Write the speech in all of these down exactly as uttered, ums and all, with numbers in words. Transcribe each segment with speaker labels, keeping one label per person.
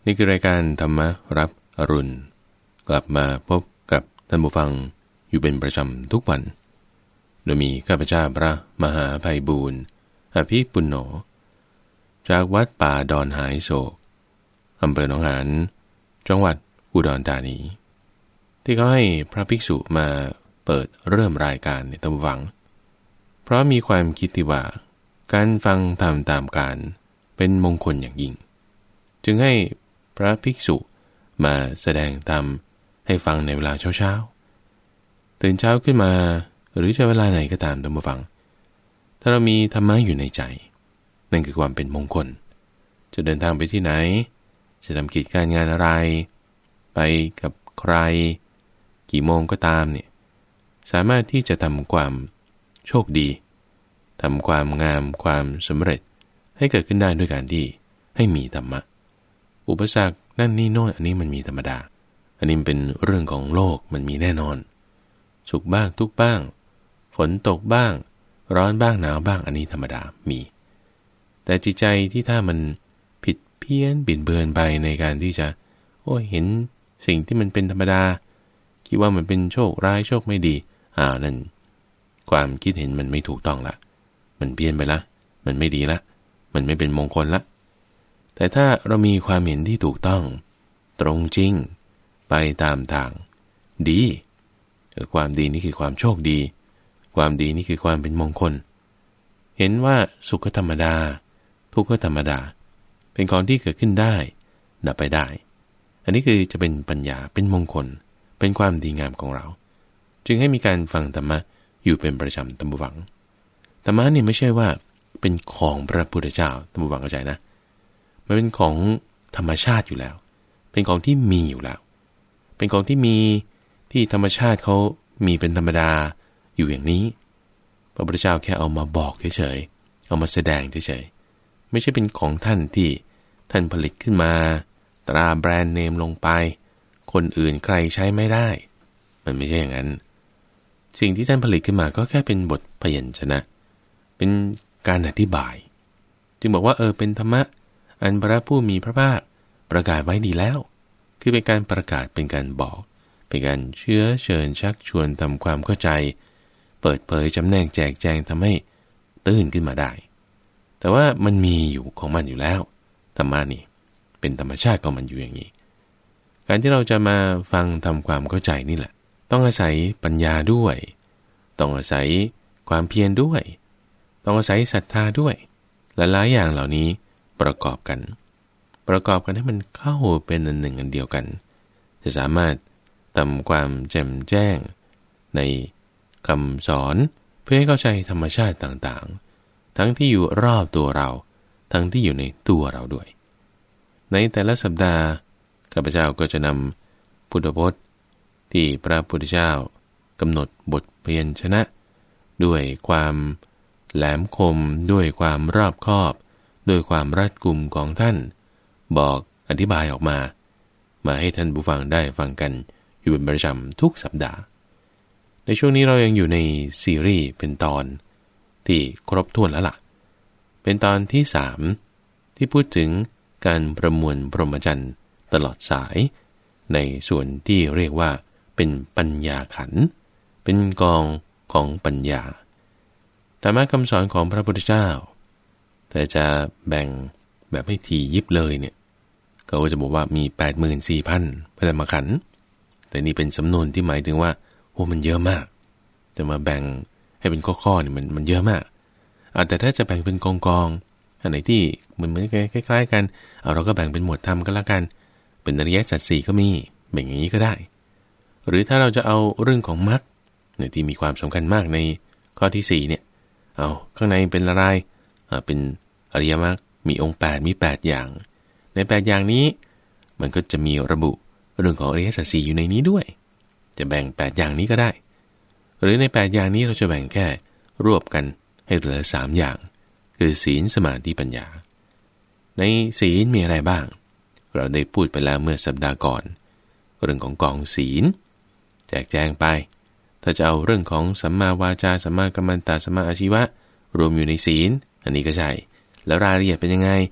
Speaker 1: นี่คือรายการธรรมรับอรุณกลับมาพบกับท่านผู้ฟังอยู่เป็นประจำทุกวันโดยมีข้าพเจ้าพระมหาไพบูลย์อภิปุณโญจากวัดป่าดอนหายโศกอำเภอหนองหานจังหวัดอุดรธานีที่เขาให้พระภิกษุมาเปิดเริ่มรายการในท่านผู้ฟังเพราะมีความคิดที่ว่าการฟังธรรมตามการเป็นมงคลอย่างยิ่งจึงให้พระภิกษุมาแสดงธรรมให้ฟังในเวลาเช้าๆตื่นเช้าขึ้นมาหรือจะเวลาไหนก็ตามท่านผู้ฟังถ้าเรามีธรรมะอยู่ในใจนั่นคือความเป็นมงคลจะเดินทางไปที่ไหนจะทำกิจการงานอะไรไปกับใครกี่โมงก็ตามเนี่ยสามารถที่จะทำความโชคดีทำความงามความสำเร็จให้เกิดขึ้นได้ด้วยการที่ให้มีธรรมะอุปสรรคนั่นนี่โน่นอันนี้มันมีธรรมดาอันนี้เป็นเรื่องของโลกมันมีแน่นอนสุขบ้างทุกข์บ้างฝนตกบ้างร้อนบ้างหนาวบ้างอันนี้ธรรมดามีแต่จิตใจที่ถ้ามันผิดเพี้ยนบิดเบือนไปในการที่จะโอ้ยเห็นสิ่งที่มันเป็นธรรมดาคิดว่ามันเป็นโชคร้ายโชคไม่ดีอ้าวนั่นความคิดเห็นมันไม่ถูกต้องละมันเพี้ยนไปละมันไม่ดีละมันไม่เป็นมงคลละแต่ถ้าเรามีความเห็นที่ถูกต้องตรงจริงไปตามทางดีความดีนี่คือความโชคดีความดีนี่คือความเป็นมงคลเห็นว่าสุขธรรมดาทุกข์ธรรมดาเป็นของที่เกิดขึ้นได้ดับไปได้อันนี้คือจะเป็นปัญญาเป็นมงคลเป็นความดีงามของเราจึงให้มีการฟังธรรมะอยู่เป็นประจำตามบุฟังธรรมะนี่ไม่ใช่ว่าเป็นของพระพุทธเจ้าตามบุฟังเข้าใจนะมันเป็นของธรรมชาติอยู่แล้วเป็นของที่มีอยู่แล้วเป็นของที่มีที่ธรรมชาติเขามีเป็นธรรมดาอยู่อย่างนี้พระพุทธเจ้าแค่เอามาบอกเฉยๆเอามาแสดงเฉยๆไม่ใช่เป็นของท่านที่ท่านผลิตขึ้นมาตราแบรนด์เนมลงไปคนอื่นใครใช้ไม่ได้มันไม่ใช่อย่างนั้นสิ่งที่ท่านผลิตขึ้นมาก็แค่เป็นบทพยัญชนะเป็นการอธิบายจึงบอกว่าเออเป็นธรรมะอันพระผู้มีพระภาคประกาศไว้ดีแล้วคือเป็นการประกาศเป็นการบอกเป็นการเชื้อเชิญชักชวนทำความเข้าใจเปิดเผยจำแนกแจกแจงทำให้ตื่นขึ้นมาได้แต่ว่ามันมีอยู่ของมันอยู่แล้วธรรมะนี่เป็นธรรมชาติของมันอยู่อย่างนี้การที่เราจะมาฟังทำความเข้าใจนี่แหละต้องอาศัยปัญญาด้วยต้องอาศัยความเพียรด้วยต้องอาศัยศรัทธาด้วยหลายๆอย่างเหล่านี้ประกอบกันประกอบกันให้มันเข้าเป็นอันหนึ่งอันเดียวกันจะสามารถทำความแจ่มแจ้งในคำสอนเพื่อให้เข้าใจธรรมชาติต่างๆทั้งที่อยู่รอบตัวเราทั้งที่อยู่ในตัวเราด้วยในแต่ละสัปดาห์ข้าพเจ้าก็จะนำพุทธพจน์ที่พระพุทธเจ้ากำหนดบทพยัญชนะด้วยความแหลมคมด้วยความรอบคอบด้วยความรัดกุมของท่านบอกอธิบายออกมามาให้ท่านผู้ฟังได้ฟังกันอยู่เป็นประจำทุกสัปดาห์ในช่วงนี้เรายังอยู่ในซีรีส์เป็นตอนที่ครบถ้วนแล้วล่ะเป็นตอนที่สามที่พูดถึงการประมวลพรหมจรรย์ตลอดสายในส่วนที่เรียกว่าเป็นปัญญาขันธ์เป็นกองของปัญญาธรรมะคำสอนของพระพุทธเจ้าแต่จะแบ่งแบบให้ทียิบเลยเนี่ยก็จะบอกว่ามี แปดหมื่นสี่พัน พระธรรมขันธ์แต่นี่เป็นสำนวนที่หมายถึงว่าโอ้มันเยอะมากจะมาแบ่งให้เป็นข้อๆนี่มันมันเยอะมากอ่ะแต่ถ้าจะแบ่งเป็นกองๆอันไหนที่เหมือนๆคล้ายๆกันเอาเราก็แบ่งเป็นหมวดธรรมก็แล้วกันเป็นอริยสัจสี่ก็มีแบ่งอย่างนี้ก็ได้หรือถ้าเราจะเอาเรื่องของมรรคเนี่ยที่มีความสำคัญมากในข้อที่สี่เนี่ยเอาข้างในเป็นอะไรอ่าเป็นอริยมรรคมีองค์แปดมีแปดอย่างในแปดอย่างนี้มันก็จะมีระบุเรื่องของอริยสัจสี่อยู่ในนี้ด้วยจะแบ่งแปดอย่างนี้ก็ได้หรือในแปดอย่างนี้เราจะแบ่งแค่รวบกันให้เหลือสามอย่างคือศีลสมาธิปัญญาในศีลมีอะไรบ้างเราได้พูดไปแล้วเมื่อสัปดาห์ก่อนเรื่องของกองศีลแจกแจงไปถ้าจะเอาเรื่องของสัมมาวาจาสัมมากัมมันตะสัมมาอาชีวะรวมอยู่ในศีลอันนี้ก็ใช่แล้วรายละเอียดเป็นยังไงอ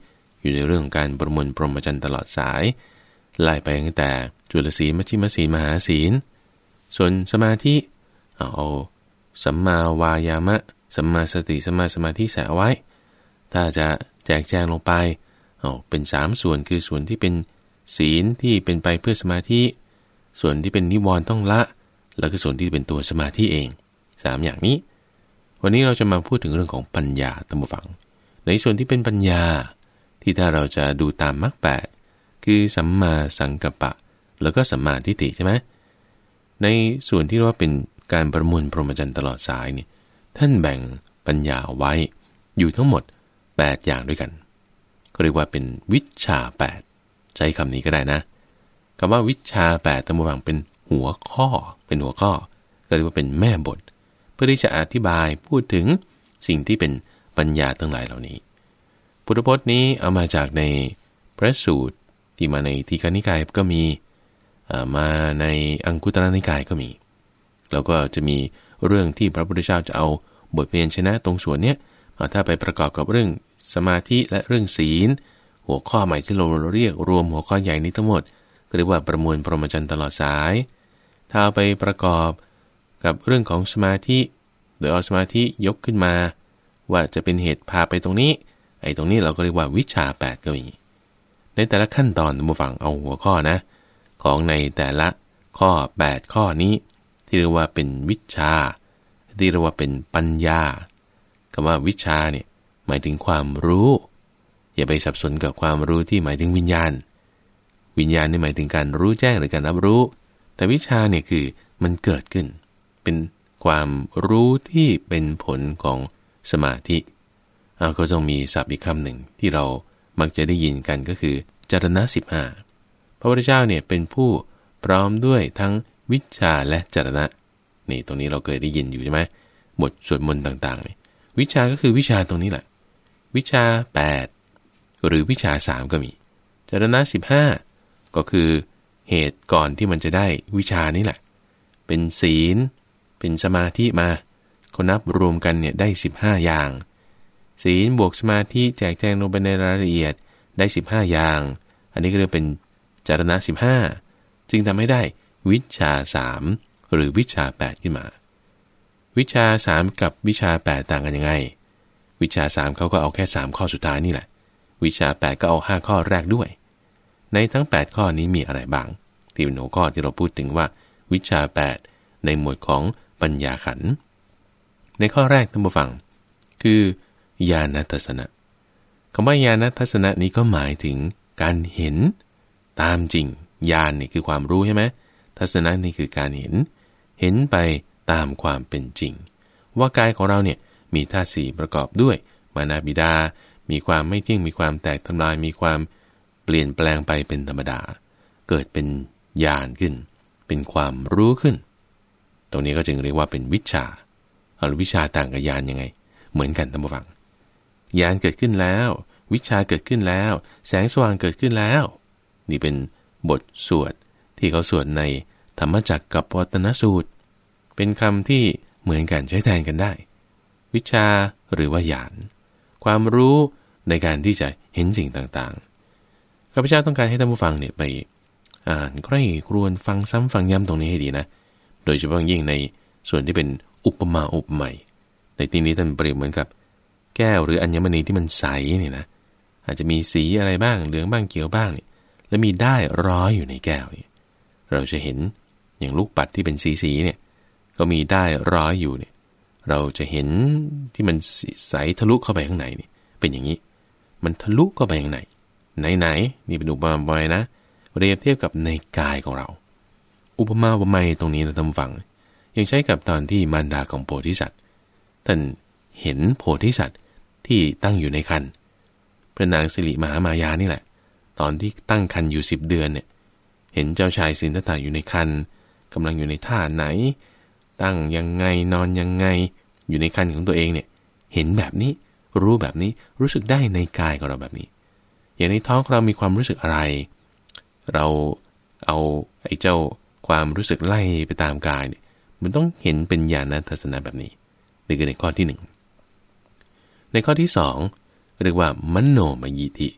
Speaker 1: อยู่ในเรื่องการประมวลพรหมจรรย์ตลอดสายไล่ไปตั้งแต่จุลศีลมัชฌิมศีลมหาศีลส่วนสมาธิเอาสัมมาวายามะสัมมาสติสัมมาสมาธิใส่เอาไว้ถ้าจะแจกแจงลงไปเอาเป็นสามส่วนคือส่วนที่เป็นศีลที่เป็นไปเพื่อสมาธิส่วนที่เป็นนิวรณ์ต้องละแล้วก็ส่วนที่เป็นตัวสมาธิเองสามอย่างนี้วันนี้เราจะมาพูดถึงเรื่องของปัญญาตามฟังในส่วนที่เป็นปัญญาที่ถ้าเราจะดูตามมรรคแปดคือสัมมาสังกัปปะแล้วก็สัมมาทิฏฐิใช่ไหมในส่วนที่เรียกว่าเป็นการประมวลพรหมจรรย์ตลอดสายนี่ท่านแบ่งปัญญาไว้อยู่ทั้งหมดแปดอย่างด้วยกันก็เรียกว่าเป็นวิชชาแปดใช้คำนี้ก็ได้นะคำว่าวิชชาแปดตามฟังเป็นหัวข้อเป็นหัวข้อก็เรียกว่าเป็นแม่บทเพื่อที่จะอธิบายพูดถึงสิ่งที่เป็นปัญญาทั้งหลายเหล่านี้พุทธพจน์นี้เอามาจากในพระสูตรที่มาในทีฆนิกายก็มีมาในอังคุตรนิกายก็มีแล้วก็จะมีเรื่องที่พระพุทธเจ้าจะเอาบทเพียรชนะตรงส่วนเนี้ยถ้าไปประกอบกับเรื่องสมาธิและเรื่องศีลหัวข้อใหม่ที่เราเรียกรวมหัวข้อใหญ่นี้ทั้งหมดก็เรียกว่าประมวลพรหมจรรย์ตลอดสายถ้าเอาไปประกอบกับเรื่องของสมาธิโดยเอาสมาธิยกขึ้นมาว่าจะเป็นเหตุพาไปตรงนี้ไอ้ตรงนี้เราก็เรียกว่าวิชาแปดก็มีในแต่ละขั้นตอนมาฟังเอาหัวข้อนะของในแต่ละข้อแปดข้อนี้ที่เรียกว่าเป็นวิชาที่เรียกว่าเป็นปัญญาคำว่าวิชาเนี่ยหมายถึงความรู้อย่าไปสับสนกับความรู้ที่หมายถึงวิญญาณวิญญาณนี่หมายถึงการรู้แจ้งหรือการรับรู้แต่วิชาเนี่ยคือมันเกิดขึ้นเป็นความรู้ที่เป็นผลของสมาธิเอาก็ต้องมีศัพท์อีกคำหนึ่งที่เรามักจะได้ยินกันก็คือจรณะสิบห้าพระพุทธเจ้าเนี่ยเป็นผู้พร้อมด้วยทั้งวิชาและจรณะนี่ตรงนี้เราเคยได้ยินอยู่ใช่ไหมบทสวดมนต์ต่างๆนี่วิชาก็คือวิชาตรงนี้แหละวิชาแปดหรือวิชาสามก็มีจรณะสิบห้าก็คือเหตุก่อนที่มันจะได้วิชานี้แหละเป็นศีลเป็นสมาธิมาก็นับรวมกันเนี่ยได้สิบห้าอย่างศีลบวกสมาธิแจกแจงลงไปในรายละเอียดได้สิบห้าอย่างอันนี้ก็เรียกเป็นจรณะสิบห้าจึงทำให้ได้วิชาสามหรือวิชาแปดขึ้นมาวิชาสามกับวิชาแปดต่างกันยังไงวิชาสามเขาก็เอาแค่สามข้อสุดท้ายนี่แหละวิชาแปดก็เอาห้าข้อแรกด้วยในทั้งแปดข้อนี้มีอะไรบ้างที่เป็นหัวข้อที่เราพูดถึงว่าวิชาแปดในหมวดของปัญญาขันธ์ในข้อแรกท่านผู้ฟังคือญาณทัศนะคำว่าญาณทัศนะนี้ก็หมายถึงการเห็นตามจริงญาณนี่คือความรู้ใช่ไหมทัศนะนี่คือการเห็นเห็นไปตามความเป็นจริงว่ากายของเราเนี่ยมีธาตุสี่ประกอบด้วยมานาบิดามีความไม่เที่ยงมีความแตกทำลายมีความเปลี่ยนแปลงไปเป็นธรรมดาเกิดเป็นญาณขึ้นเป็นความรู้ขึ้นตรงนี้ก็จึงเรียกว่าเป็นวิชาเอาวิชาต่างกับญาณยังไงเหมือนกันท่านผู้ฟังญาณเกิดขึ้นแล้ววิชาเกิดขึ้นแล้วแสงสว่างเกิดขึ้นแล้วนี่เป็นบทสวดที่เขาสวดในธรรมจักรกับวัตนสูตรเป็นคำที่เหมือนกันใช้แทนกันได้วิชาหรือว่าญาณความรู้ในการที่จะเห็นสิ่งต่างๆข้าพเจ้าต้องการให้ท่านผู้ฟังเนี่ยไปอ่านใกล้ครวญฟังซ้ำฟังย้ำตรงนี้ให้ดีนะโดยเฉพาะยิ่งในส่วนที่เป็นอุปมาอุปไมยในที่นี้ท่านเปรียบเหมือนกับแก้วหรืออัญมณีที่มันใสเนี่ยนะอาจจะมีสีอะไรบ้างเหลืองบ้างเขียวบ้างเนี่ยแล้วมีได้ร้อยอยู่ในแก้วเนี่ยเราจะเห็นอย่างลูกปัดที่เป็นสีๆเนี่ยก็มีได้ร้อยอยู่เนี่ยเราจะเห็นที่มันใสทะลุเข้าไปข้างในนี่เป็นอย่างนี้มันทะลุเข้าไปข้างในไหนๆนี่เป็นอุปมาอุปไมยนะเปรียบเทียบกับในกายของเราอุปมาอุปไมยตรงนี้เราทำฟังยังใช้กับตอนที่มารดาของโพธิสัตว์ท่านเห็นโพธิสัตว์ที่ตั้งอยู่ในครรภ์พระนางสิริมหามายานี่แหละตอนที่ตั้งครรภ์อยู่สิบเดือนเนี่ยเห็นเจ้าชายสิทธัตถะอยู่ในครรภ์กำลังอยู่ในท่าไหนตั้งยังไงนอนยังไงอยู่ในครรภ์ของตัวเองเนี่ยเห็นแบบนี้รู้แบบนี้รู้สึกได้ในกายของเราแบบนี้อย่างในท้องเรามีความรู้สึกอะไรเราเอาไอ้เจ้าความรู้สึกไล่ไปตามกายเนี่ยมันต้องเห็นเป็นญาณทัศนะแบบนี้นี่คือในข้อที่หนึ่งในข้อที่สองเรียกว่ามโนมยิธิ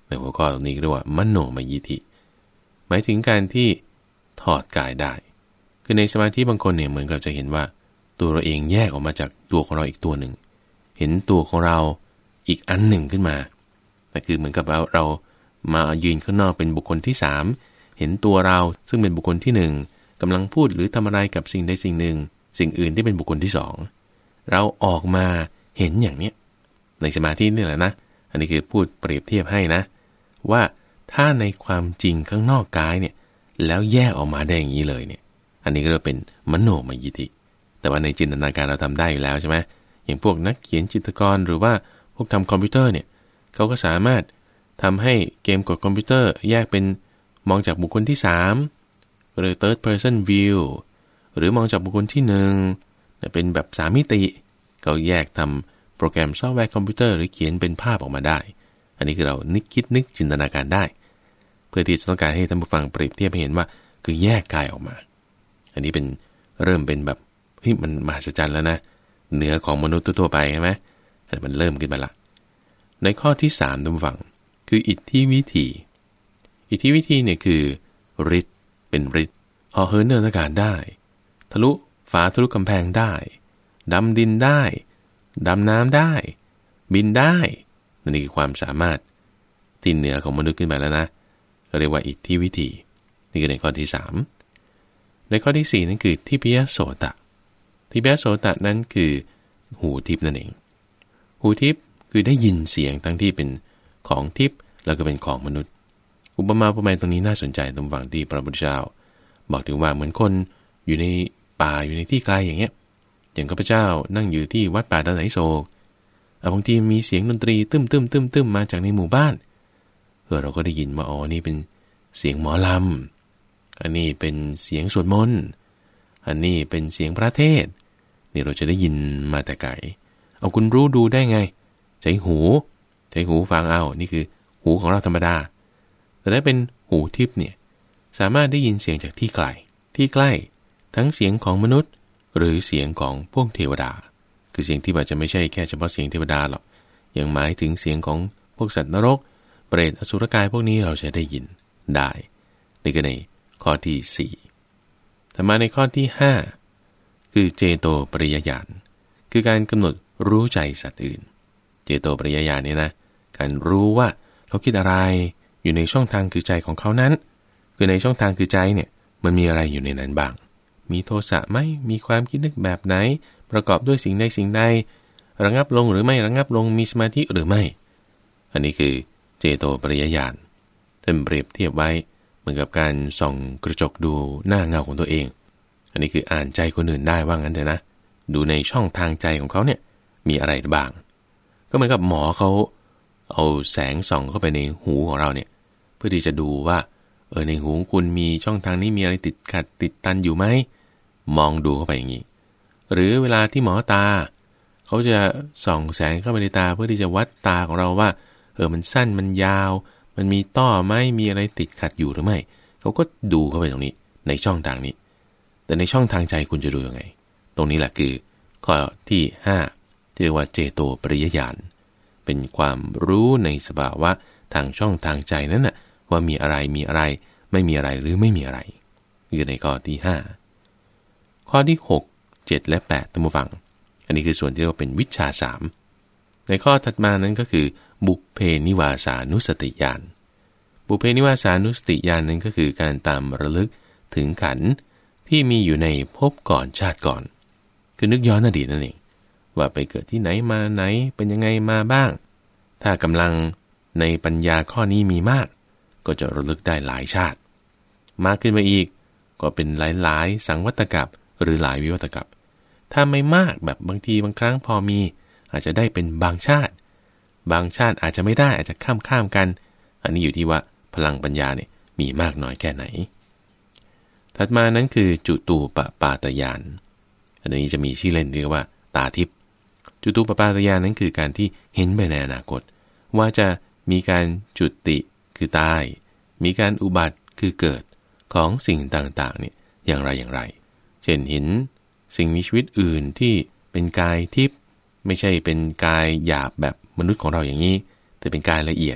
Speaker 1: ในหัวข้อตรงนี้เรียกว่ามโนมยิทธิหมายถึงการที่ถอดกายได้คือในสมาธิบางคนเนี่ยเหมือนกับจะเห็นว่าตัวเราเองแยกออกมาจากตัวของเราอีกตัวหนึ่งเห็นตัวของเราอีกอันหนึ่งขึ้นมาแต่คือเหมือนกับเราเรามายืนข้างนอกเป็นบุคคลที่สามเห็นตัวเราซึ่งเป็นบุคคลที่หนึ่งกำลังพูดหรือทำอะไรกับสิ่งใดสิ่งหนึ่งสิ่งอื่นที่เป็นบุคคลที่สองเราออกมาเห็นอย่างนี้ในสมาธินี่แหละนะอันนี้คือพูดเปรียบเทียบให้นะว่าถ้าในความจริงข้างนอกกายเนี่ยแล้วแยกออกมาได้อย่างนี้เลยเนี่ยอันนี้ก็จะเป็นมโนมยิทธิแต่ว่าในจินตนาการเราทำได้อยู่แล้วใช่ไหมอย่างพวกนักเขียนจิตรกรหรือว่าพวกทำคอมพิวเตอร์เนี่ยเขาก็สามารถทำให้เกมกดคอมพิวเตอร์แยกเป็นมองจากบุคคลที่สามหรือ third person view หรือมองจากบุคคลที่หนึ่งเป็นแบบสามมิติเขาแยกทำโปรแกรมซอฟต์แวร์คอมพิวเตอร์หรือเขียนเป็นภาพออกมาได้อันนี้คือเรานึกคิดนึกจินตนาการได้เพื่อที่จะต้องการให้ท่านผู้ฟังเปรียบเทียบให้เห็นว่าคือแยกกายออกมาอันนี้เป็นเริ่มเป็นแบบเฮ้ยมันมหัศจรรย์แล้วนะเหนือของมนุษย์ทั่วไปใช่ไหมแต่มันเริ่มขึ้นมาละในข้อที่สามท่านผู้ฟังคืออิทธิวิธีอิทธิวิธีเนี่ยคือฤทธิ์เป็นฤทธิ์ห่อเหินเดินอากาศได้ทะลุฝาทะลุกำแพงได้ดำดินได้ดำน้ำได้บินได้นี่คือความสามารถที่เหนือของมนุษย์ขึ้นไปแล้วนะเรียกว่าอิทธิวิธีนี่คือในข้อที่สามในข้อที่สี่นั่นคือทิพยโสตะทิพยโสตะนั้นคือหูทิพนั่นเองหูทิพคือได้ยินเสียงทั้งที่เป็นของทิพแล้วก็เป็นของมนุษย์อุปมาอุปไมยตรงนี้น่าสนใจตรงฝั่งที่พระพุทธเจ้าบอกถึงว่าเหมือนคนอยู่ในป่าอยู่ในที่ไกลอย่างเงี้ยอย่างข้าพเจ้านั่งอยู่ที่วัดป่าดอนไหนโศกบางทีมีเสียงดนตรีตึ้มตึ้มตึ้มตึ้มมาจากในหมู่บ้านเออเราก็ได้ยินว่าอ๋อนี่เป็นเสียงหมอลำอันนี้เป็นเสียงสวดมนต์อันนี้เป็นเสียงพระเทศนี่เราจะได้ยินมาแต่ไกลเอาคุณรู้ดูได้ไงใช้หูใช้หูฟังเอานี่คือหูของเราธรรมดาแต่ถ้าเป็นหูทิพย์เนี่ยสามารถได้ยินเสียงจากที่ไกลที่ใกล้ทั้งเสียงของมนุษย์หรือเสียงของพวกเทวดาคือเสียงที่อาจจะไม่ใช่แค่เฉพาะเสียงเทวดาหรอกยังหมายถึงเสียงของพวกสัตว์นรกเปรตอสุรกายพวกนี้เราจะได้ยินได้นี่ก็ในข้อที่สี่ถัดมาในข้อที่ห้าคือเจโตปริยญาณคือการกำหนดรู้ใจสัตว์อื่นเจโตปริยญาณเนี่ยนะการรู้ว่าเขาคิดอะไรอยู่ในช่องทางคือใจของเขานั้นคือในช่องทางคือใจเนี่ยมันมีอะไรอยู่ในนั้นบ้างมีโทสะไหมมีความคิดนึกแบบไหนประกอบด้วยสิ่งใดสิ่งใดระงับลงหรือไม่ระงับลงมีสมาธิหรือไม่อันนี้คือเจโตปริยญาณท่านเปรียบเทียบไว้เหมือนกับการส่องกระจกดูหน้าเงาของตัวเองอันนี้คืออ่านใจคนอื่นได้ว่างั้นเถอะนะดูในช่องทางใจของเขาเนี่ยมีอะไรบ้างก็เหมือนกับหมอเขาเอาแสงส่องเข้าไปในหูของเราเนี่ยเพื่อที่จะดูว่าเออในหูคุณมีช่องทางนี้มีอะไรติดขัดติดตันอยู่ไหมมองดูเข้าไปอย่างนี้หรือเวลาที่หมอตาเขาจะส่องแสงเข้าไปในตาเพื่อที่จะวัดตาของเราว่าเออมันสั้นมันยาวมันมีต้อไหมมีอะไรติดขัดอยู่หรือไม่เขาก็ดูเข้าไปตรงนี้ในช่องทางนี้แต่ในช่องทางใจคุณจะดูยังไงตรงนี้แหละคือข้อที่ห้าที่เรียกว่าเจโตปริยญาณเป็นความรู้ในสภาวะทางช่องทางใจนั้นน่ะว่ามีอะไรมีอะไรไม่มีอะไรหรือไม่มีอะไรคือในข้อที่ห้าข้อที่หก เจ็ดและแปดท่านผู้ฟังอันนี้คือส่วนที่เรียกว่าเป็นวิชชาสามในข้อถัดมานั้นก็คือบุพเพนิวาสานุสติญาณบุพเพนิวาสานุสติญาณนั้นก็คือการตามระลึกถึงขันธ์ที่มีอยู่ในภพก่อนชาติก่อนคือนึกย้อนอดีตนั่นเองว่าไปเกิดที่ไหนมาไหนเป็นยังไงมาบ้างถ้ากำลังในปัญญาข้อนี้มีมากก็จะระลึกได้หลายชาติมากขึ้นมาอีกก็เป็นหลายๆสังวัตกัปหรือหลายวิวัตกัปถ้าไม่มากแบบบางทีบางครั้งพอมีอาจจะได้เป็นบางชาติบางชาติอาจจะไม่ได้อาจจะข้ามข้ามกันอันนี้อยู่ที่ว่าพลังปัญญาเนี่ยมีมากน้อยแค่ไหนถัดมานั้นคือจุตูปปาตญาณอันนี้จะมีชื่อเล่นเรียกว่าตาทิพย์จุตูปปาตญาณนั้นคือการที่เห็นไปในอนาคตว่าจะมีการจุติคือตายมีการอุบัติคือเกิดของสิ่งต่างๆเนี่ยอย่างไรอย่างไรเช่นเห็นสิ่งมีชีวิตอื่นที่เป็นกายทิพย์ไม่ใช่เป็นกายหยาบแบบมนุษย์ของเราอย่างนี้แต่เป็นกายละเอียดเนี่ย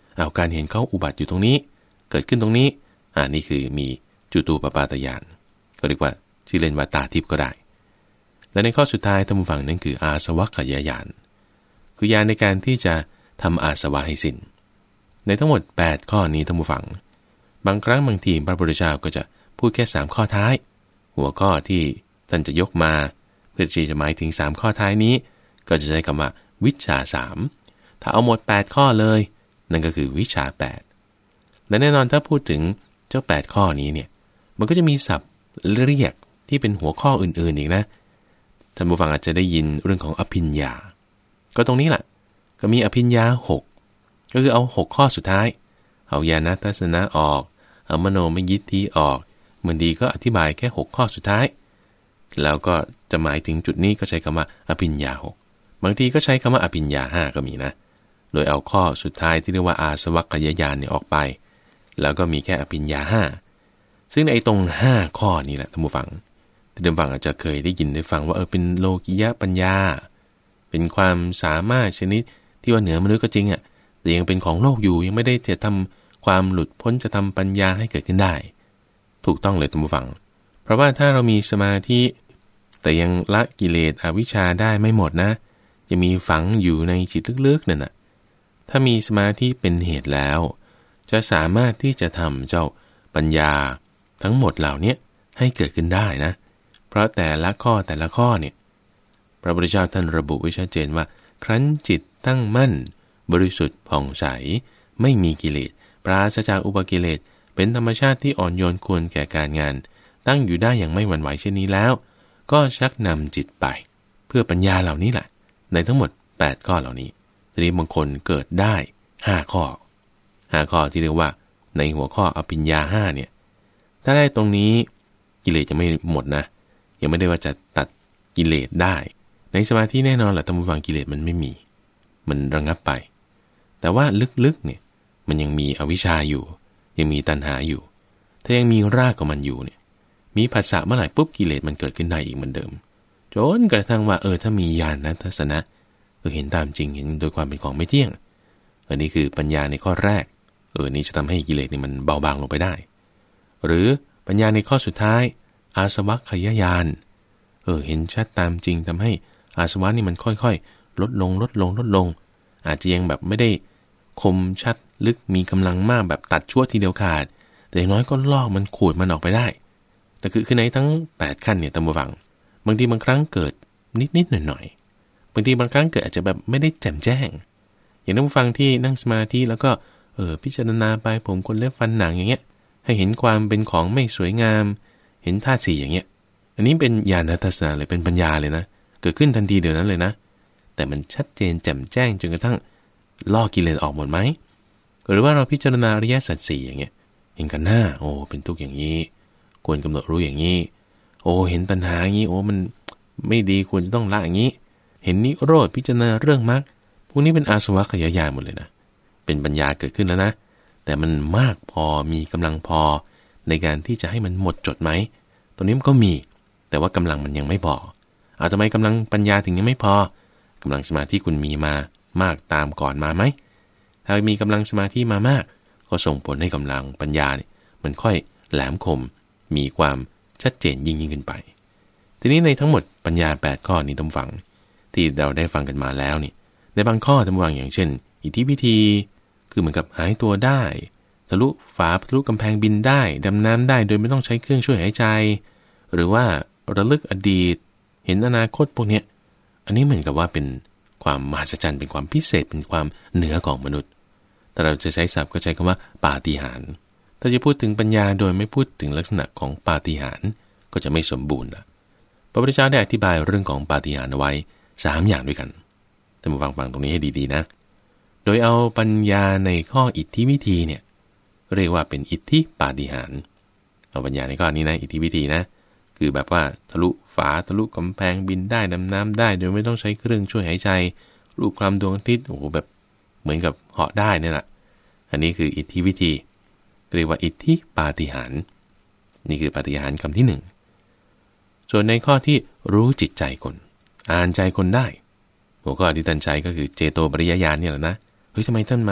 Speaker 1: เอาการเห็นเขาอุบัติอยู่ตรงนี้เกิดขึ้นตรงนี้อ่านี่คือมีจุตูปปาตญาณก็เรียกว่าชื่อเล่นว่าตาทิพย์ก็ได้และในข้อสุดท้ายท่านผู้ฟังนั่นคืออาสวัคคยญาณคือญาณในการที่จะทำอาสวะให้สิ้นในทั้งหมดแปดข้อนี้ท่านผู้ฟังบางครั้งบางทีพระพุทธเจ้าก็จะพูดแค่สามข้อท้ายหัวข้อที่ท่านจะยกมาเพื่อที่จะหมายถึงสามข้อท้ายนี้ก็จะใช้คำว่าวิชชาสามถ้าเอาหมดแปดข้อเลยนั่นก็คือวิชาแปดและแน่นอนถ้าพูดถึงเจ้าแปดข้อนี้เนี่ยมันก็จะมีศัพท์เรียกที่เป็นหัวข้ออื่นๆอีกนะท่านผู้ฟังอาจจะได้ยินเรื่องของอภิญญาก็ตรงนี้แหละก็มีอภิญญาหกก็คือเอาหกข้อสุดท้ายเอาญาณทัศนะออกเอามโนมยิทธิออกเหมือนดีก็อธิบายแค่หกข้อสุดท้ายแล้วก็จะหมายถึงจุดนี้ก็ใช้คำว่าอภิญญาหกบางทีก็ใช้คำว่าอภิญญาห้าก็มีนะโดยเอาข้อสุดท้ายที่เรียกว่าอาสวัคคยญาณเนี่ยออกไปแล้วก็มีแค่อภิญญาห้าซึ่งในตรงห้าข้อนี้แหละท่านผู้ฟังที่เดิมฟังอาจจะเคยได้ยินได้ฟังว่าเออเป็นโลกิยะปัญญาเป็นความสามารถชนิดที่ว่าเหนือมนุษย์ก็จริงอ่ะแต่ยังเป็นของโลกอยู่ยังไม่ได้จะทำความหลุดพ้นจะทำปัญญาให้เกิดขึ้นได้ถูกต้องเลยท่านผู้ฟังเพราะว่าถ้าเรามีสมาธิแต่ยังละกิเลสอวิชชาได้ไม่หมดนะจะมีฝังอยู่ในจิตลึกๆนั่นน่ะถ้ามีสมาธิเป็นเหตุแล้วจะสามารถที่จะทำเจ้าปัญญาทั้งหมดเหล่านี้ให้เกิดขึ้นได้นะเพราะแต่ละข้อแต่ละข้อเนี่ยพระพุทธเจ้าท่านระบุไว้ชัดเจนว่าครั้นจิตตั้งมั่นบริสุทธิ์ผ่องใสไม่มีกิเลสปราศจากอุปกิเลสเป็นธรรมชาติที่อ่อนโยนควรแก่การงานตั้งอยู่ได้อย่างไม่หวั่นไหวเช่นนี้แล้วก็ชักนำจิตไปเพื่อปัญญาเหล่านี้แหละในทั้งหมดแปดข้อเหล่านี้ทีนี้บางคนเกิดได้ห้าข้อห้าข้อที่เรียกว่าในหัวข้ออภิญญาห้าเนี่ยถ้าได้ตรงนี้กิเลสจะไม่หมดนะยังไม่ได้ว่าจะตัดกิเลสได้ในสมาธิแน่นอนแหละท่านผู้ฟังกิเลสมันไม่มีมันระงับไปแต่ว่าลึกๆเนี่ยมันยังมีอวิชชาอยู่ยังมีตัณหาอยู่ถ้ายังมีรากของมันอยู่เนี่ยมีผัสสะเมื่อไหร่ปุ๊บกิเลสมันเกิดขึ้นได้อีกเหมือนเดิมจนกระทั่งว่าเออถ้ามีญาณทัศนะเออเห็นตามจริงเห็นโดยความเป็นของไม่เที่ยงอันนี้คือปัญญาในข้อแรกเออนี่จะทำให้กิเลสนี่มันเบาบางลงไปได้หรือปัญญาในข้อสุดท้ายอาสวัคคยญาณเออเห็นชัดตามจริงทำให้อาสวะนี่มันค่อยๆลดลงลดลงลดลงอาจจะยังแบบไม่ได้คมชัดลึกมีกำลังมากแบบตัดชั่วทีเดียวขาดแต่อย่างน้อยก็ลอกมันขูดมันออกไปได้แต่คือคือในทั้งแปดขั้นเนี่ยตามฟังบางทีบางครั้งเกิดนิดๆหน่อยๆบางทีบางครั้งเกิดอาจจะแบบไม่ได้แจ่มแจ้งอย่างท่านฟังที่นั่งสมาธิแล้วก็เออพิจารณาไปผมคนเล็บฟันหนังอย่างเงี้ยให้เห็นความเป็นของไม่สวยงามเห็นธาตุสี่อย่างเงี้ยอันนี้เป็นญาณทัศนะเลยเป็นปัญญาเลยนะเกิดขึ้นทันทีเดี๋ยวนั้นเลยนะแต่มันชัดเจนแจ่มแจ้งจนกระทั่งล่อกิเลสออกหมดไหมหรือว่าเราพิจารณาอริยสัจสี่อย่างเงี้ยเห็นกันหน้าโอ้เป็นทุกข์อย่างนี้ควรกำหนดรู้อย่างนี้โอ้เห็นตัณหาอย่างนี้โอ้มันไม่ดีควรจะต้องละอย่างนี้เห็นนิโรธพิจารณาเรื่องมรรคพวกนี้เป็นอาสวัคคยญาณหมดเลยนะเป็นปัญญาเกิดขึ้นแล้วนะแต่มันมากพอมีกำลังพอในการที่จะให้มันหมดจดไหมตรงนี้มันก็มีแต่ว่ากำลังมันยังไม่พอเอาทำไมกำลังปัญญาถึงยังไม่พอกำลังสมาธิคุณมีมามากตามก่อนมาไหมถ้ามีกำลังสมาธิมามากก็ส่งผลให้กำลังปัญญาเนี่ยมันค่อยแหลมคมมีความชัดเจนยิ่งยิ่งขึ้นไปทีนี้ในทั้งหมดปัญญาแปดข้อนี้ท่านฟังที่เราได้ฟังกันมาแล้วนี่ในบางข้อท่านฟังอย่างเช่นอิทธิพิธีคือเหมือนกับหายตัวได้ทะลุฝาทะลุกำแพงบินได้ดำน้ำได้โดยไม่ต้องใช้เครื่องช่วยหายใจหรือว่าระลึกอดีตเห็นอนาคตพวกนี้อันนี้เหมือนกับว่าเป็นความมหัศจรรย์เป็นความพิเศษเป็นความเหนือของมนุษย์แต่เราจะใช้ศัพท์ก็ใช้คำว่าปาฏิหาริย์ถ้าจะพูดถึงปัญญาโดยไม่พูดถึงลักษณะของปาฏิหาริย์ก็จะไม่สมบูรณ์ละพระพุทธเจ้าได้อธิบายเรื่องของปาฏิหาริย์เอาไว้สามอย่างด้วยกันท่านผู้ฟังฟังตรงนี้ให้ดีๆนะโดยเอาปัญญาในข้ออิทธิวิธีเนี่ยเรียกว่าเป็นอิทธิปาฏิหาริย์เอาปัญญาในข้อนี้นะอิทธิวิธีนะคือแบบว่าทะลุฝาทะลุกำแพงบินได้ดำน้ำได้โดยไม่ต้องใช้เครื่องช่วยหายใจรูปคลำดวงอาทิตย์โอ้โหแบบเหมือนกับเหาะได้นี่แหละอันนี้คืออิทธิวิธีเรียกว่าอิทธิปาฏิหาริย์นี่คือปาฏิหาริย์คำที่หนึ่งส่วนในข้อที่รู้จิตใจคนอ่านใจคนได้หัวข้อที่ท่านใช้ก็คือเจโตปริยญาณเนี่ยแหละนะเฮ้ยทำไมท่านมา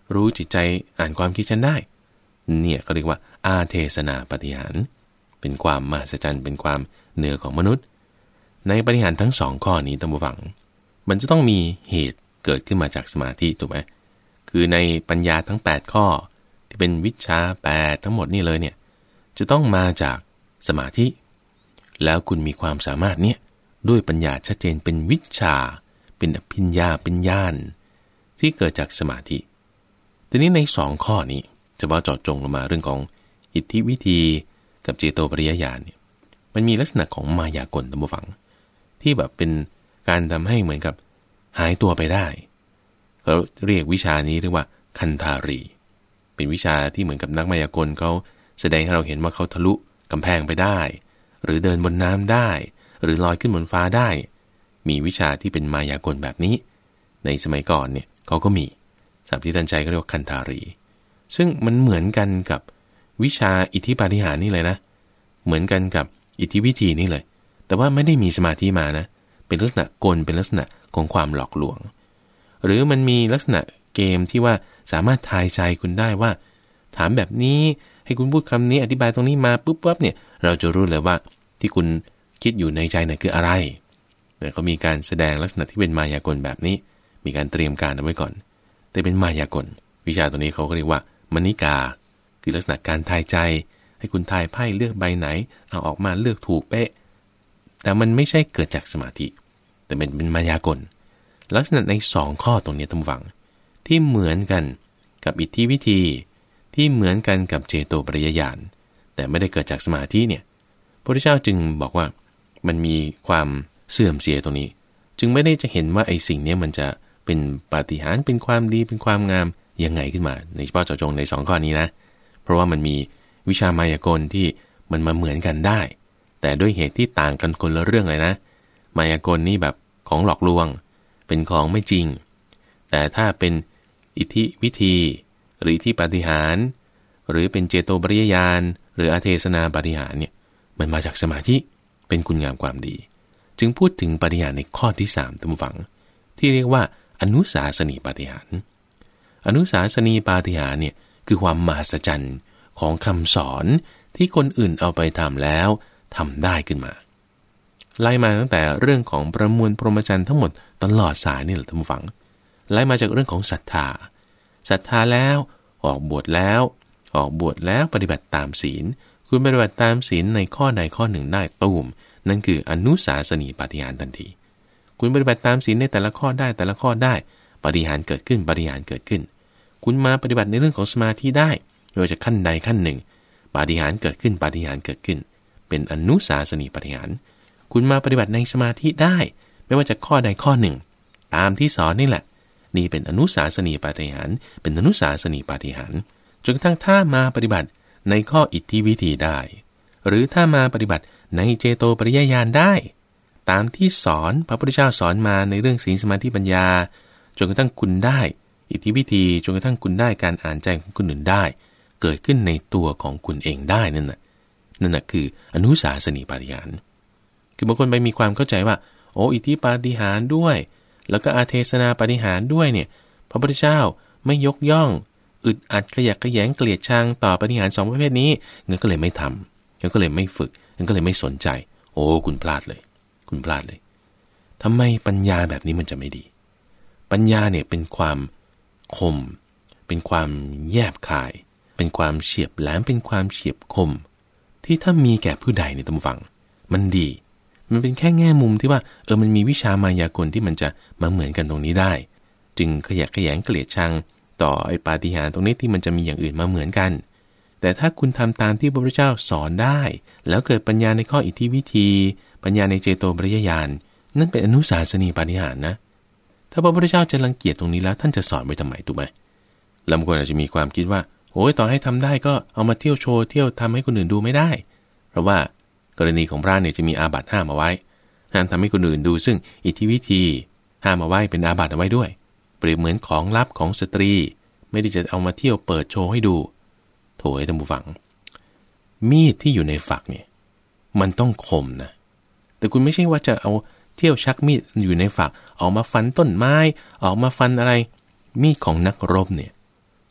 Speaker 1: รู้จิตใจอ่านความคิดฉันได้เนี่ยเขาเรียกว่าอาเทศนาปาฏิหาริย์เป็นความมหัศจรรย์เป็นความเหนือของมนุษย์ในปาฏิหาริย์ทั้งสองข้อนี้ท่านผู้ฟังมันจะต้องมีเหตุเกิดขึ้นมาจากสมาธิถูกไหมคือในปัญญาทั้งแปดข้อที่เป็นวิชาแปดทั้งหมดนี่เลยเนี่ยจะต้องมาจากสมาธิแล้วคุณมีความสามารถเนี่ยด้วยปัญญาชัดเจนเป็นวิชาเป็นอภิญญาเป็นญาณที่เกิดจากสมาธิทีนี้ในสองข้อนี้เฉพาะเจาะจงลงมาเรื่องของอิทธิวิธีกับเจโตปริยญาณเนี่ยมันมีลักษณะของมายากลท่านผู้ฟังที่แบบเป็นการทำให้เหมือนกับหายตัวไปได้เขาเรียกวิชานี้เรียกว่าคันธารีเป็นวิชาที่เหมือนกับนักมายากลเขาแสดงให้เราเห็นว่าเขาทะลุกำแพงไปได้หรือเดินบนน้ำได้หรือลอยขึ้นบนฟ้าได้มีวิชาที่เป็นมายากลแบบนี้ในสมัยก่อนเนี่ยเขาก็มีศัพท์ที่ท่านใช้ก็เรียกว่าคันธารีซึ่งมันเหมือนกันกับวิชาอิทธิปาฏิหาริย์นี่เลยนะเหมือนกันกับอิทธิวิธีนี่เลยแต่ว่าไม่ได้มีสมาธิมานะเป็นลักษณะกลเป็นลักษณะของความหลอกลวงหรือมันมีลักษณะเกมที่ว่าสามารถทายใจคุณได้ว่าถามแบบนี้ให้คุณพูดคำนี้อธิบายตรงนี้มาปุ๊บปั๊บเนี่ยเราจะรู้เลยว่าที่คุณคิดอยู่ในใจเนี่ยคืออะไรแต่เขามีการแสดงลักษณะที่เป็นมายากลแบบนี้มีการเตรียมการเอาไว้ก่อนแต่เป็นมายากลวิชาตัวนี้เขาก็เรียกว่ามณิกาคือลักษณะการทายใจให้คุณทายไพ่เลือกใบไหนเอาออกมาเลือกถูกเป๊ะแต่มันไม่ใช่เกิดจากสมาธิแต่เป็นเป็นมายากลลักษณะในสองข้อตรงนี้ท่านฟังที่เหมือนกันกับอิทธิวิธีที่เหมือนกันกับเจโตปริยญาณแต่ไม่ได้เกิดจากสมาธิเนี่ยพระพุทธเจ้าจึงบอกว่ามันมีความเสื่อมเสียตรงนี้จึงไม่ได้จะเห็นว่าไอ้สิ่งนี้มันจะเป็นปาฏิหาริย์เป็นความดีเป็นความงามยังไงขึ้นมาในเฉพาะเจาะจงในสองข้อนี้นะเพราะว่ามันมีวิชามายากลที่มันมาเหมือนกันได้แต่ด้วยเหตุที่ต่างกันคนละเรื่องเลยนะมายากลนี่แบบของหลอกลวงเป็นของไม่จริงแต่ถ้าเป็นอิทธิวิธีหรืออิทธิปาฏิหาริย์หรือเป็นเจโตปริยญาณหรืออาเทศนาปาฏิหาริย์เนี่ยมันมาจากสมาธิเป็นคุณงามความดีจึงพูดถึงปาฏิหาริย์ในข้อที่สามท่านผู้ฟังที่เรียกว่าอนุสาสนีปาฏิหาริย์อนุสาสนีปาฏิหาริย์เนี่ยคือความมหัศจรรย์ของคำสอนที่คนอื่นเอาไปทำแล้วทำได้ขึ้นมาไล่มาตั้งแต่เรื่องของประมวลพรหมจรรย์ทั้งหมดตลอดสายนี่แหละท่านผู้ฟังไล่มาจากเรื่องของศรัทธาศรัทธาแล้วออกบวชแล้วออกบวชแล้วปฏิบัติตามศีลคุณปฏิบัติตามศีลในข้อใดข้อหนึ่งได้ตูมนั่นคืออนุสาสนีปาฏิหาริย์ทันทีคุณปฏิบัติตามศีลในแต่ละข้อได้แต่ละข้อได้ปาฏิหาริย์เกิดขึ้นปาฏิหาริย์เกิดขึ้นคุณมาปฏิบัติในเรื่องของสมาธิได้โดยจะขั้นใดขั้นหนึ่งปาฏิหาริย์เกิดขึ้นปาฏิหาริย์เกิดขึ้นเป็นอนุสาสนีปาฏิหาริย์คุณมาปฏิบัติในสมาธิได้ไม่ว่าจะข้อใดข้อหนึ่งตามที่สอนนี่แหละนี่เป็นอนุสาสนีปาฏิหาริย์เป็นอนุสาสนีปาฏิหาริย์จนกระทั่งถ้ามาปฏิบัติในข้ออิทธิวิธีได้หรือถ้ามาปฏิบัติในเจโตปริยญาณได้ตามที่สอนพระพุทธเจ้าสอนมาในเรื่องศีลสมาธิปัญญาจนกระทั่งคุณได้อิทธิวิธีจนกระทั่งคุณได้การอ่านใจของคนอื่นได้เกิดขึ้นในตัวของคุณเองได้นั่นน่ะนั่นน่ะคืออนุสาสนีปาฏิหาริย์คือบางคนไปมีความเข้าใจว่าโอ้อิทธิปาฏิหาริย์ด้วยแล้วก็อาเทศนาปาฏิหาริย์ด้วยเนี่ยพระพุทธเจ้าไม่ยกย่องอึดอัดขยักขยงเกลียดชังต่อปาฏิหาริย์สองประเภทนี้งั้นก็เลยไม่ทำงั้นก็เลยไม่ฝึกงั้นก็เลยไม่สนใจโอ้คุณพลาดเลยคุณพลาดเลยทำไมปัญญาแบบนี้มันจะไม่ดีปัญญาเนี่ยเป็นความคมเป็นความแยบคายเป็นความเฉียบแหลมเป็นความเฉียบคมที่ถ้ามีแก่ผู้ใดในตำฝังมันดีมันเป็นแค่แง่มุมที่ว่าเออมันมีวิชามายากลที่มันจะมาเหมือนกันตรงนี้ได้จึงขยักขยงเกลียดชังต่อไอ้ปาฏิหาริย์ตรงนี้ที่มันจะมีอย่างอื่นมาเหมือนกันแต่ถ้าคุณทำตามที่พระพุทธเจ้าสอนได้แล้วเกิดปัญญาในข้ออิทธิวิธีปัญญาในเจโตปริยญาณนั่นเป็นอนุสาสนีปาฏิหาริย์นะถ้าพระพุทธเจ้าจะรังเกียจตรงนี้แล้วท่านจะสอนไว้ทำไมถูกไหมบางคนอาจจะมีความคิดว่าโอ้ยต่อให้ทำได้ก็เอามาเที่ยวโชว์เที่ยวทำให้คนอื่นดูไม่ได้เพราะว่ากรณีของพระเนี่ยจะมีอาบัติห้ามเอาไว้ห้ามทำให้คนอื่นดูซึ่งอิทธิวิธีห้ามเอาไว้เป็นอาบัติเอาไว้ด้วยเปรียบเหมือนของลับของสตรีไม่ได้จะเอามาเที่ยวเปิดโชว์ให้ดูโถยท่านผู้ฟังมีดที่อยู่ในฝักเนี่ยมันต้องคมนะแต่คุณไม่ใช่ว่าจะเอาเที่ยวชักมีดอยู่ในฝักออกมาฟันต้นไม้ออกมาฟันอะไรมีดของนักรบเนี่ย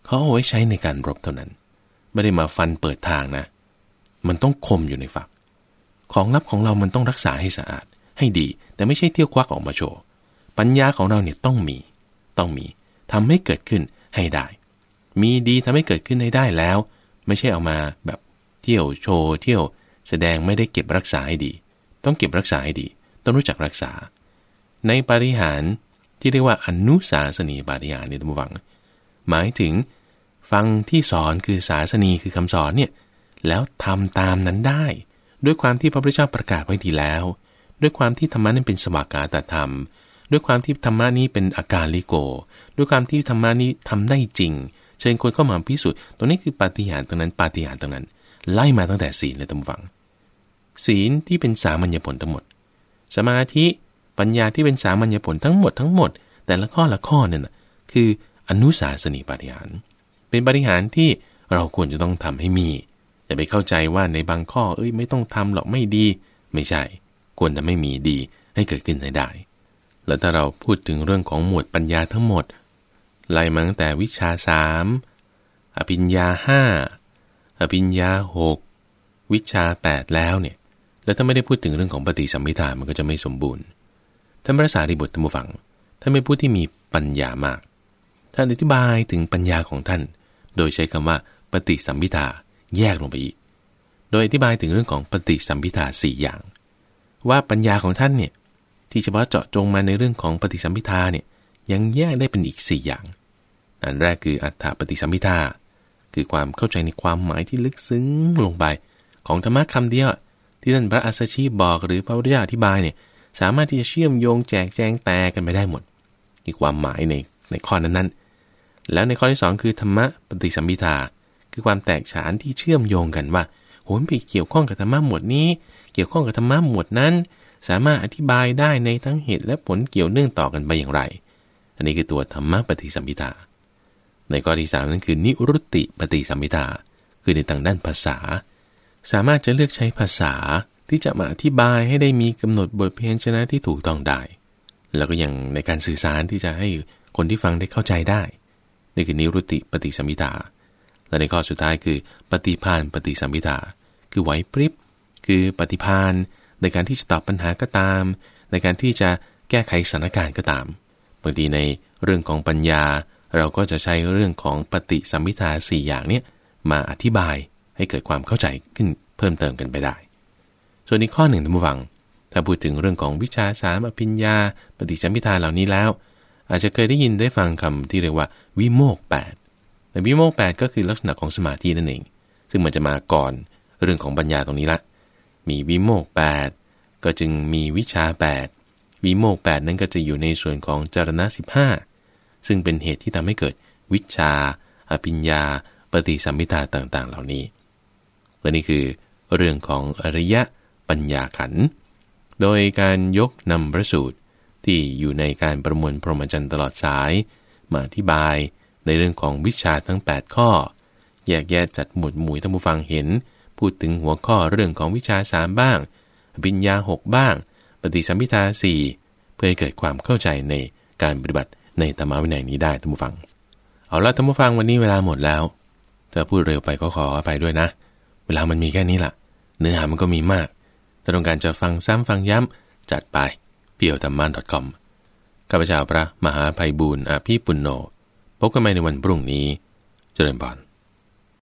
Speaker 1: เขาเอาไว้ใช้ในการรบเท่านั้นไม่ได้มาฟันเปิดทางนะมันต้องคมอยู่ในฝักของลับของเรามันต้องรักษาให้สะอาดให้ดีแต่ไม่ใช่เที่ยวควักออกมาโชว์ปัญญาของเราเนี่ยต้องมีต้องมีทำให้เกิดขึ้นให้ได้มีดีทำให้เกิดขึ้นให้ได้แล้วไม่ใช่เอามาแบบเที่ยวโชว์เที่ยวแสดงไม่ได้เก็บรักษาให้ดีต้องเก็บรักษาให้ดีต้องรู้จักรักษาในปาฏิหาริย์ที่เรียกว่าอนุสาสนีปาฏิหาริย์นี่ท่านผู้ฟังหมายถึงฟังที่สอนคือศาสนีคือคำสอนเนี่ยแล้วทำตามนั้นได้ด้วยความที่พระพุทธเจ้าประกาศไว้ดีแล้วด้วยความที่ธรรมะนั้นเป็นสวากาตธรรมด้วยความที่ธรรมะนี้เป็นอาการลิโกด้วยความที่ธรรมะนี้ทำได้จริงเชิญคนเข้ามาพิสูจน์ตรงนี้คือปาฏิหาริย์ตรงนั้นปาฏิหาริย์ตรงนั้นไล่มาตั้งแต่ศีลเลยท่านผู้ฟังศีลที่เป็นสามัญญผลทั้งหมดสมาธิปัญญาที่เป็นสามัญญผลทั้งหมดทั้งหมดแต่ละข้อละข้อเนี่ยนะคืออนุสาสนีปาฏิหาริย์เป็นปาฏิหาริย์ที่เราควรจะต้องทำให้มีอย่าไปเข้าใจว่าในบางข้อเอ้ยไม่ต้องทำหรอกไม่ดีไม่ใช่ควรจะไม่มีดีให้เกิดขึ้นให้ได้แล้วถ้าเราพูดถึงเรื่องของหมวดปัญญาทั้งหมดไล่มาตั้งแต่วิชาสามอภิญญาห้าอภิญญาหกวิชาแปดแล้วเนี่ยแล้วถ้าไม่ได้พูดถึงเรื่องของปฏิสัมภิทามันก็จะไม่สมบูรณ์ท่านพระสารีบุตรท่านผู้ฟังท่านเป็นผู้ที่มีปัญญามากท่านอธิบายถึงปัญญาของท่านโดยใช้คำว่าปฏิสัมภิทาแยกลงไปอีกโดยอธิบายถึงเรื่องของปฏิสัมภิทาสี่อย่างว่าปัญญาของท่านเนี่ยที่เฉพาะเจาะจงมาในเรื่องของปฏิสัมภิทาเนี่ยยังแยกได้เป็นอีกสี่อย่างอันแรกคืออัฏฐปฏิสัมภิทาคือความเข้าใจในความหมายที่ลึกซึ้งลงไปของธรรมะคำเดียวที่ท่านพระอัสสชิบอกหรือพระพุทธเจ้าอธิบายเนี่ยสามารถที่จะเชื่อมโยงแจกแจงแตกกันไปได้หมดมีความหมายในในข้อนั้นๆแล้วในข้อที่สองคือธรรมะปฏิสัมภิทาคือความแตกฉานที่เชื่อมโยงกันว่าโหมันไปเกี่ยวข้องกับธรรมะหมวดนี้เกี่ยวข้องกับธรรมะหมวดนั้นสามารถอธิบายได้ในทั้งเหตุและผลเกี่ยวเนื่องต่อกันไปอย่างไรอันนี้คือตัวธรรมะปฏิสัมภิทาในข้อที่สามนั้นคือนิรุตติปฏิสัมภิทาคือในทางด้านภาษาสามารถจะเลือกใช้ภาษาที่จะมาอธิบายให้ได้มีกำหนดบทเพียรชนะที่ถูกต้องได้แล้วก็ยังในการสื่อสารที่จะให้คนที่ฟังได้เข้าใจได้นี่คือนิรุตติปฏิสัมภิทาและในข้อสุดท้ายคือปฏิภาณปฏิสัมภิทาคือไหวพริบคือปฏิภาณในการที่จะตอบปัญหาก็ตามในการที่จะแก้ไขสถานการณ์ก็ตามบางทีในเรื่องของปัญญาเราก็จะใช้เรื่องของปฏิสัมภิทาสี่อย่างนี้มาอธิบายให้เกิดความเข้าใจขึ้นเพิ่มเติมกันไปได้ส่วนอีกข้อหนึ่งท่านผู้ฟังถ้าพูดถึงเรื่องของวิชาสามอภิญญาปฏิสัมภิทาเหล่านี้แล้วอาจจะเคยได้ยินได้ฟังคำที่เรียกว่าวิโมกข์แปดแต่วิโมกข์แปดก็คือลักษณะของสมาธินั่นเองซึ่งมันจะมาก่อนเรื่องของปัญญาตรงนี้ละมีวิโมกข์แปดก็จึงมีวิชาแปดวิโมกข์แปดนั้นก็จะอยู่ในส่วนของจารณะสิบห้าซึ่งเป็นเหตุที่ทำให้เกิดวิชาอภิญญาปฏิสัมภิทาต่างๆเหล่านี้และนี่คือเรื่องของอริยปัญญาขันธ์โดยการยกนำพระสูตรที่อยู่ในการประมวลพรหมจรรย์ตลอดสายมาอธิบายในเรื่องของวิชาทั้งแปดข้อแยกแยะจัดหมวดหมู่ท่านผู้ฟังเห็นพูดถึงหัวข้อเรื่องของวิชาสามบ้างอภิญญาหกบ้างปฏิสัมภิทาสี่เพื่อให้เกิดความเข้าใจในการปฏิบัติในธรรมวินัยนี้ได้ท่านผู้ฟังเอาละท่านผู้ฟังวันนี้เวลาหมดแล้วถ้าพูดเร็วไปก็ขออภัยด้วยนะเวลามันมีแค่นี้ล่ะเนื้อหามันก็มีมากถ้าต้องการจะฟังซ้ำฟังย้ำจัดไป เพียวธรรมะ .com ข้าพเจ้าพระมหาไพบูลย์อภิปุณโญพบกันใหม่ในวันพรุ่งนี้เจริญพร